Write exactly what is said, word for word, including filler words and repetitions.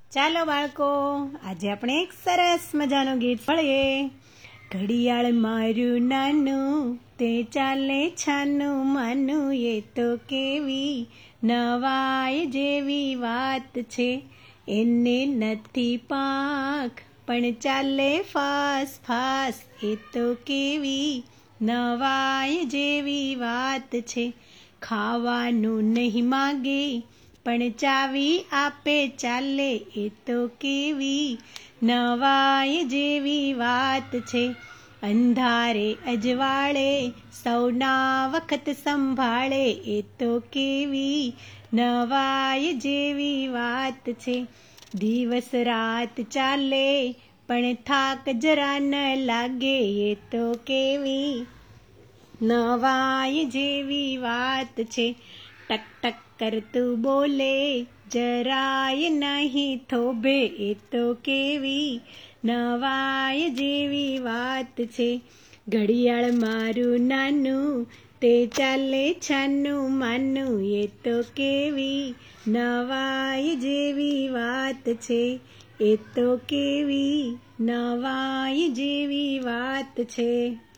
ચાલો બાળકો, આજે આપણે એક સરસ મજાનું ગીત સાંભળીએ. ઘડિયાળ મારું નાનું, તે ચાલે છાનું માનું, એ તો કેવી નવાઈ જેવી વાત છે. એને નથી પાંખ પણ ચાલે ફાસ ફાસ, એ તો કેવી નવાઈ જેવી વાત છે. ખાવાનું નહીં માગે પણ ચાવી આપે ચાલે, એ તો કેવી નવાઈ જેવી વાત છે. અંધારે અજવાળે સૌના વખત સંભાળે, એ તો કેવી નવાઈ જેવી વાત છે. દિવસ રાત ચાલે પણ થાક જરા ન લાગે, એ તો કેવી નવાઈ જેવી વાત છે. ટક ટક કરતું બોલે જરાય નહીં થોભે, એ તો કેવી નવાઈ જેવી વાત છે. ઘડિયાળ મારું નાનું, તે ચાલે છાનું માનું, એ તો કેવી નવાઈ જેવી વાત છે. એ તો કેવી નવાઈ જેવી વાત છે.